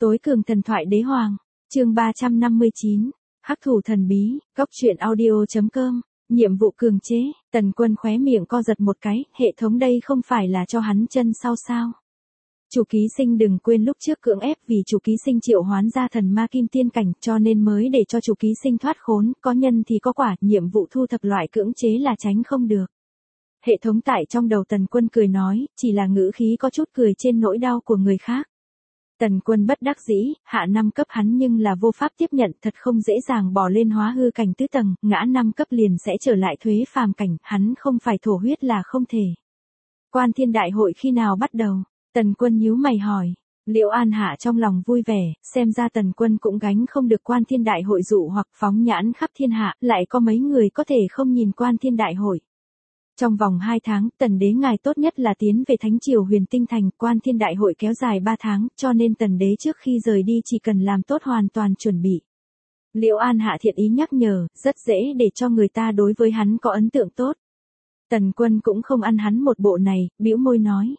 Tối cường thần thoại đế hoàng, chương 359, hắc thủ thần bí, góc truyện audio.com, nhiệm vụ cường chế, Tần Quân khóe miệng co giật một cái, hệ thống đây không phải là cho hắn chân sau sao? Chủ ký sinh đừng quên lúc trước cưỡng ép vì chủ ký sinh triệu hoán ra thần ma kim tiên cảnh cho nên mới để cho chủ ký sinh thoát khốn, có nhân thì có quả, nhiệm vụ thu thập loại cưỡng chế là tránh không được. Hệ thống tại trong đầu Tần Quân cười nói, chỉ là ngữ khí có chút cười trên nỗi đau của người khác. Tần Quân bất đắc dĩ, hạ 5 cấp hắn nhưng là vô pháp tiếp nhận, thật không dễ dàng bỏ lên hóa hư cảnh tứ tầng, ngã 5 cấp liền sẽ trở lại thuế phàm cảnh, hắn không phải thổ huyết là không thể. Quan Thiên Đại Hội khi nào bắt đầu? Tần Quân nhíu mày hỏi. Liễu An Hạ trong lòng vui vẻ, xem ra Tần Quân cũng gánh không được Quan Thiên Đại Hội dụ hoặc phóng nhãn khắp thiên hạ, lại có mấy người có thể không nhìn Quan Thiên Đại Hội. Trong vòng 2 tháng, Tần Đế ngài tốt nhất là tiến về Thánh Triều Huyền Tinh Thành, Quan Thiên Đại Hội kéo dài 3 tháng, cho nên Tần Đế trước khi rời đi chỉ cần làm tốt hoàn toàn chuẩn bị. Liễu An Hạ thiện ý nhắc nhở, rất dễ để cho người ta đối với hắn có ấn tượng tốt. Tần Quân cũng không ăn hắn một bộ này, bĩu môi nói.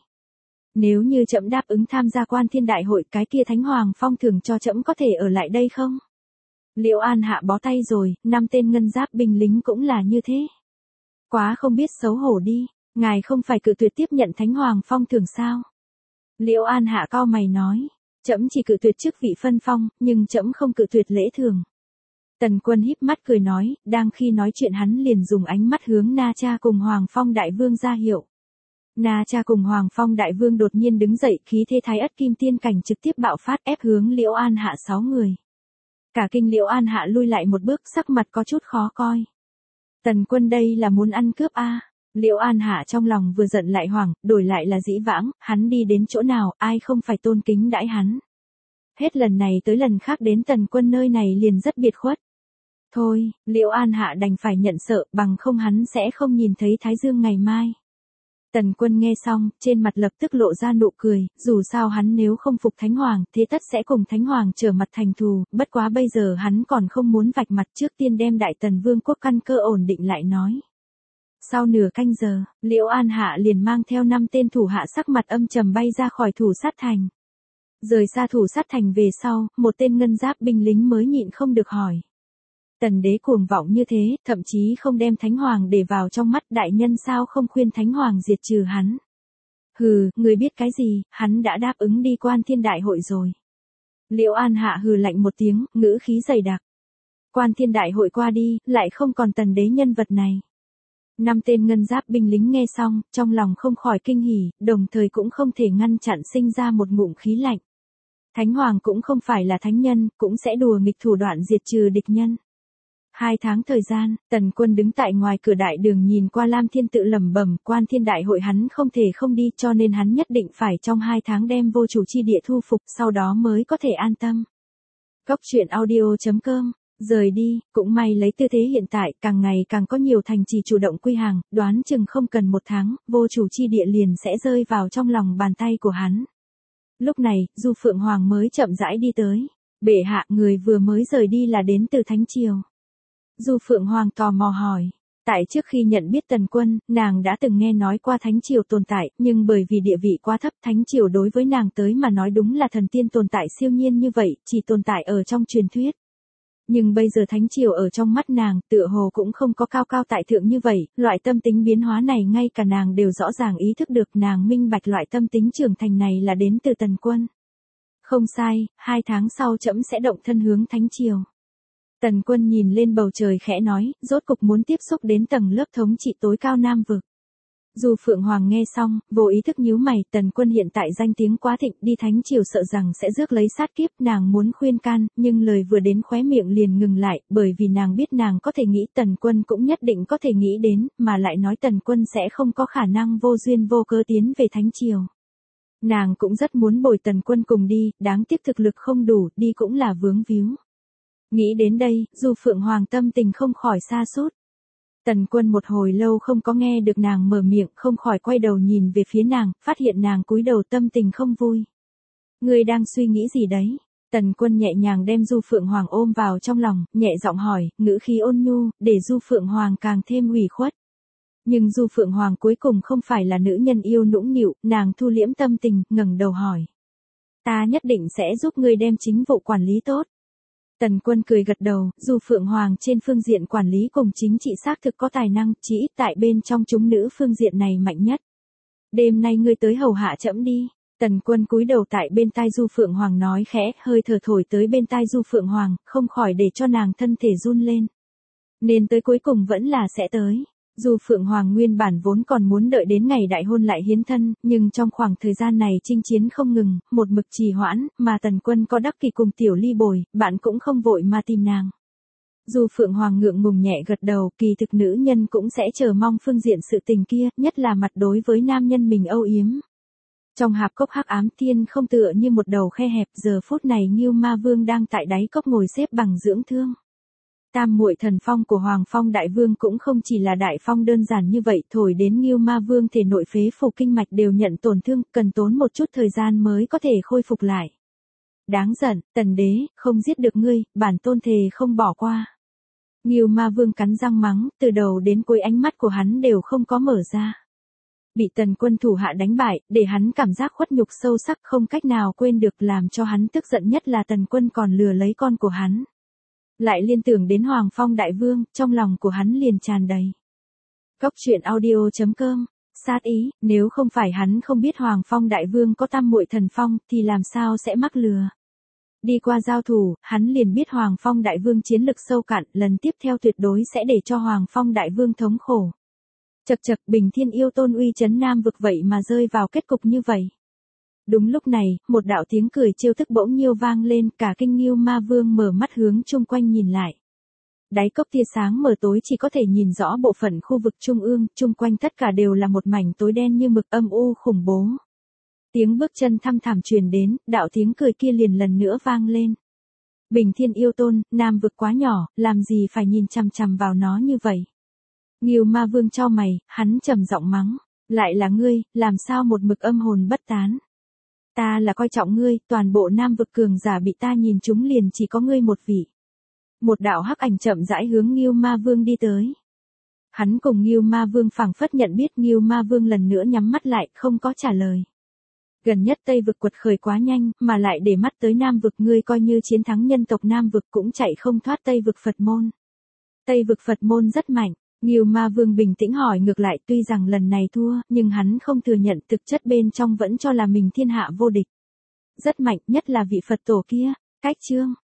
Nếu như trẫm đáp ứng tham gia Quan Thiên Đại Hội, cái kia Thánh Hoàng phong thưởng cho trẫm có thể ở lại đây không? Liễu An Hạ bó tay rồi, 5 tên ngân giáp binh lính cũng là như thế. Quá không biết xấu hổ đi, ngài không phải cự tuyệt tiếp nhận Thánh Hoàng phong thưởng sao? Liễu An Hạ cau mày nói, trẫm chỉ cự tuyệt chức vị phân phong, nhưng trẫm không cự tuyệt lễ thường. Tần Quân híp mắt cười nói, đang khi nói chuyện hắn liền dùng ánh mắt hướng Na Cha cùng Hoàng Phong Đại Vương ra hiệu. Na Cha cùng Hoàng Phong Đại Vương đột nhiên đứng dậy, khí thế thái ất kim tiên cảnh trực tiếp bạo phát ép hướng Liễu An Hạ 6 người. Cả kinh Liễu An Hạ lui lại một bước, sắc mặt có chút khó coi. Tần Quân đây là muốn ăn cướp a? Liễu An Hạ trong lòng vừa giận lại hoảng, đổi lại là dĩ vãng, hắn đi đến chỗ nào, ai không phải tôn kính đãi hắn. Hết lần này tới lần khác đến Tần Quân nơi này liền rất biệt khuất. Thôi, Liễu An Hạ đành phải nhận sợ, bằng không hắn sẽ không nhìn thấy Thái Dương ngày mai. Tần Quân nghe xong, trên mặt lập tức lộ ra nụ cười, dù sao hắn nếu không phục Thánh Hoàng, thế tất sẽ cùng Thánh Hoàng trở mặt thành thù, bất quá bây giờ hắn còn không muốn vạch mặt, trước tiên đem Đại Tần Vương quốc căn cơ ổn định lại nói. Sau nửa canh giờ, Liễu An Hạ liền mang theo 5 tên thủ hạ sắc mặt âm trầm bay ra khỏi thủ sát thành. Rời xa thủ sát thành về sau, một tên ngân giáp binh lính mới nhịn không được hỏi. Tần Đế cuồng vọng như thế, thậm chí không đem Thánh Hoàng để vào trong mắt, đại nhân sao không khuyên Thánh Hoàng diệt trừ hắn. Hừ, người biết cái gì, hắn đã đáp ứng đi Quan Thiên Đại Hội rồi. Liễu An Hạ hừ lạnh một tiếng, ngữ khí dày đặc. Quan Thiên Đại Hội qua đi, lại không còn Tần Đế nhân vật này. 5 tên ngân giáp binh lính nghe xong, trong lòng không khỏi kinh hỉ, đồng thời cũng không thể ngăn chặn sinh ra một ngụm khí lạnh. Thánh Hoàng cũng không phải là thánh nhân, cũng sẽ đùa nghịch thủ đoạn diệt trừ địch nhân. 2 tháng thời gian, Tần Quân đứng tại ngoài cửa đại đường nhìn qua Lam Thiên tự lẩm bẩm, Quan Thiên Đại Hội hắn không thể không đi, cho nên hắn nhất định phải trong 2 tháng đem vô chủ chi địa thu phục, sau đó mới có thể an tâm. Góc truyện audio.com, rời đi, cũng may lấy tư thế hiện tại, càng ngày càng có nhiều thành trì chủ động quy hàng, đoán chừng không cần 1 tháng, vô chủ chi địa liền sẽ rơi vào trong lòng bàn tay của hắn. Lúc này, Du Phượng Hoàng mới chậm rãi đi tới. Bệ hạ, người vừa mới rời đi là đến từ Thánh Triều. Du Phượng Hoàng tò mò hỏi. Tại trước khi nhận biết Tần Quân, nàng đã từng nghe nói qua Thánh Triều tồn tại, nhưng bởi vì địa vị quá thấp, Thánh Triều đối với nàng tới mà nói đúng là thần tiên tồn tại siêu nhiên như vậy, chỉ tồn tại ở trong truyền thuyết. Nhưng bây giờ Thánh Triều ở trong mắt nàng, tựa hồ cũng không có cao cao tại thượng như vậy, loại tâm tính biến hóa này ngay cả nàng đều rõ ràng ý thức được, nàng minh bạch loại tâm tính trưởng thành này là đến từ Tần Quân. Không sai, 2 tháng sau trẫm sẽ động thân hướng Thánh Triều. Tần Quân nhìn lên bầu trời khẽ nói, rốt cục muốn tiếp xúc đến tầng lớp thống trị tối cao Nam vực. Du Phượng Hoàng nghe xong, vô ý thức nhíu mày, Tần Quân hiện tại danh tiếng quá thịnh, đi Thánh Triều sợ rằng sẽ rước lấy sát kiếp, nàng muốn khuyên can, nhưng lời vừa đến khóe miệng liền ngừng lại, bởi vì nàng biết nàng có thể nghĩ Tần Quân cũng nhất định có thể nghĩ đến, mà lại nói Tần Quân sẽ không có khả năng vô duyên vô cớ tiến về Thánh Triều. Nàng cũng rất muốn bồi Tần Quân cùng đi, đáng tiếc thực lực không đủ, đi cũng là vướng víu. Nghĩ đến đây, Du Phượng Hoàng tâm tình không khỏi sa sút. Tần Quân một hồi lâu không có nghe được nàng mở miệng, không khỏi quay đầu nhìn về phía nàng, phát hiện nàng cúi đầu tâm tình không vui. Ngươi đang suy nghĩ gì đấy? Tần Quân nhẹ nhàng đem Du Phượng Hoàng ôm vào trong lòng, nhẹ giọng hỏi, ngữ khí ôn nhu, để Du Phượng Hoàng càng thêm ủy khuất. Nhưng Du Phượng Hoàng cuối cùng không phải là nữ nhân yêu nũng nịu, nàng thu liễm tâm tình, ngẩng đầu hỏi. Ta nhất định sẽ giúp ngươi đem chính vụ quản lý tốt. Tần Quân cười gật đầu, dù Phượng Hoàng trên phương diện quản lý cùng chính trị xác thực có tài năng, chỉ ít tại bên trong chúng nữ phương diện này mạnh nhất. Đêm nay ngươi tới hầu hạ trẫm đi. Tần Quân cúi đầu tại bên tai Du Phượng Hoàng nói khẽ, hơi thở thổi tới bên tai Du Phượng Hoàng, không khỏi để cho nàng thân thể run lên. Nên tới cuối cùng vẫn là sẽ tới. Du Phượng Hoàng nguyên bản vốn còn muốn đợi đến ngày đại hôn lại hiến thân, nhưng trong khoảng thời gian này chinh chiến không ngừng, một mực trì hoãn, mà Tần Quân có đắc kỷ cùng Tiểu Ly bồi, bạn cũng không vội mà tìm nàng. Du Phượng Hoàng ngượng ngùng nhẹ gật đầu, kỳ thực nữ nhân cũng sẽ chờ mong phương diện sự tình kia, nhất là mặt đối với nam nhân mình âu yếm. Trong hạp cốc hắc ám thiên không tựa như một đầu khe hẹp, giờ phút này Ngưu Ma Vương đang tại đáy cốc ngồi xếp bằng dưỡng thương. Tam muội thần phong của Hoàng Phong Đại Vương cũng không chỉ là đại phong đơn giản như vậy, thổi đến Ngưu Ma Vương thể nội phế phủ kinh mạch đều nhận tổn thương, cần tốn một chút thời gian mới có thể khôi phục lại. Đáng giận, Tần Đế, không giết được ngươi, bản tôn thề không bỏ qua. Ngưu Ma Vương cắn răng mắng, từ đầu đến cuối ánh mắt của hắn đều không có mở ra. Bị Tần Quân thủ hạ đánh bại, để hắn cảm giác khuất nhục sâu sắc không cách nào quên được, làm cho hắn tức giận nhất là Tần Quân còn lừa lấy con của hắn. Lại liên tưởng đến Hoàng Phong Đại Vương, trong lòng của hắn liền tràn đầy. Cốc truyện audio.com, sát ý, nếu không phải hắn không biết Hoàng Phong Đại Vương có tam muội thần phong, thì làm sao sẽ mắc lừa. Đi qua giao thủ, hắn liền biết Hoàng Phong Đại Vương chiến lực sâu cạn, lần tiếp theo tuyệt đối sẽ để cho Hoàng Phong Đại Vương thống khổ. Chậc chậc, Bình Thiên Yêu Tôn uy chấn Nam vực vậy mà rơi vào kết cục như vậy. Đúng lúc này, một đạo tiếng cười trêu tức bỗng nhiêu vang lên, cả kinh Ngưu Ma Vương mở mắt hướng chung quanh nhìn lại. Đáy cốc tia sáng mờ tối chỉ có thể nhìn rõ bộ phận khu vực trung ương, chung quanh tất cả đều là một mảnh tối đen như mực, âm u khủng bố. Tiếng bước chân thăm thẳm truyền đến, đạo tiếng cười kia liền lần nữa vang lên. Bình Thiên Yêu Tôn, Nam vực quá nhỏ, làm gì phải nhìn chằm chằm vào nó như vậy. Ngưu Ma Vương chau mày, hắn trầm giọng mắng, lại là ngươi, làm sao một mực âm hồn bất tán. Ta là coi trọng ngươi, toàn bộ Nam vực cường giả bị ta nhìn trúng liền chỉ có ngươi một vị. Một đạo hắc ảnh chậm rãi hướng Ngưu Ma Vương đi tới. Hắn cùng Ngưu Ma Vương phảng phất nhận biết, Ngưu Ma Vương lần nữa nhắm mắt lại, không có trả lời. Gần nhất Tây vực quật khởi quá nhanh, mà lại để mắt tới Nam vực, ngươi coi như chiến thắng nhân tộc Nam vực cũng chạy không thoát Tây vực Phật môn. Tây vực Phật môn rất mạnh. Ngưu Ma Vương bình tĩnh hỏi ngược lại, tuy rằng lần này thua, nhưng hắn không thừa nhận, thực chất bên trong vẫn cho là mình thiên hạ vô địch. Rất mạnh, nhất là vị Phật tổ kia. Cách chương